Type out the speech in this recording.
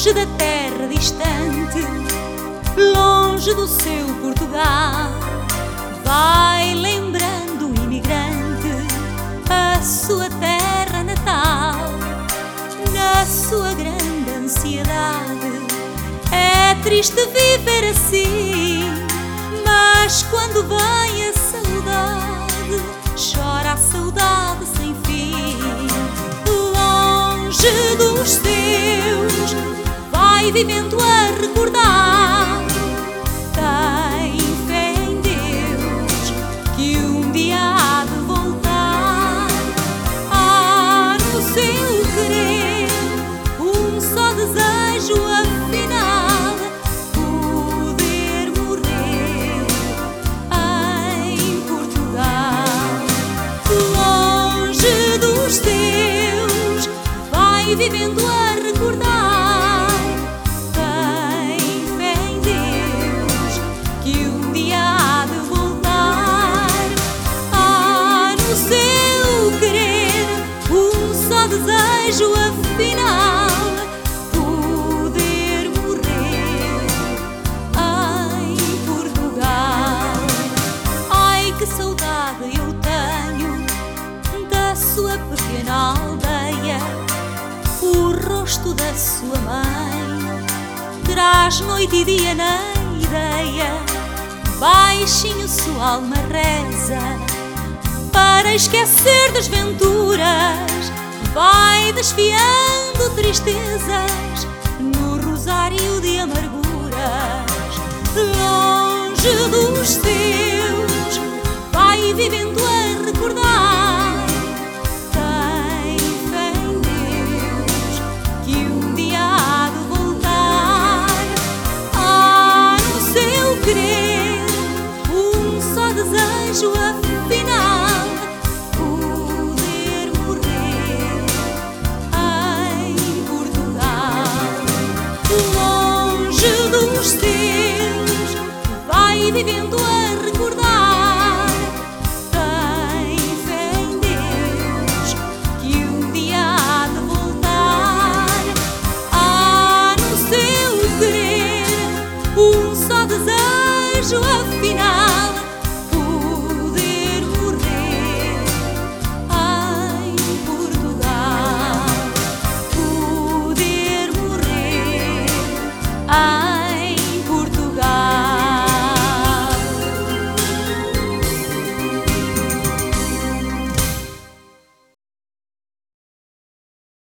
longe da terra distante, longe do seu Portugal, vai lembrando o imigrante a sua terra natal. Na sua grande ansiedade é triste viver assim, mas quando vem a saudade, chora a saudade sem fim. Longe dos seus, vai vivendo a recordar. Tem fé em Deus que um dia há de voltar. Há no seu querer um só desejo, afinal, poder morrer em Portugal. Longe dos teus, vai vivendo a recordar. Tem fé em Deus que um dia há de voltar. Há no seu querer um só desejo, afinal, poder morrer em Portugal. Ai, que saudade eu tenho da sua pequena aldeia. O rosto da sua mãe traz noite e dia na ideia. Baixinho sua alma reza para esquecer desventuras, vai desfiando tristezas no rosário de amarguras. Longe dos seus, vai vivendo a recordar. Tem fé em Deus que um dia há de voltar. Há no seu querer um só desejo, afinal, poder morrer em Portugal. Longe dos seus, vai vivendo a recordar. Tem fé em Deus que um dia há de voltar. Há no seu querer um só desejo, afinal,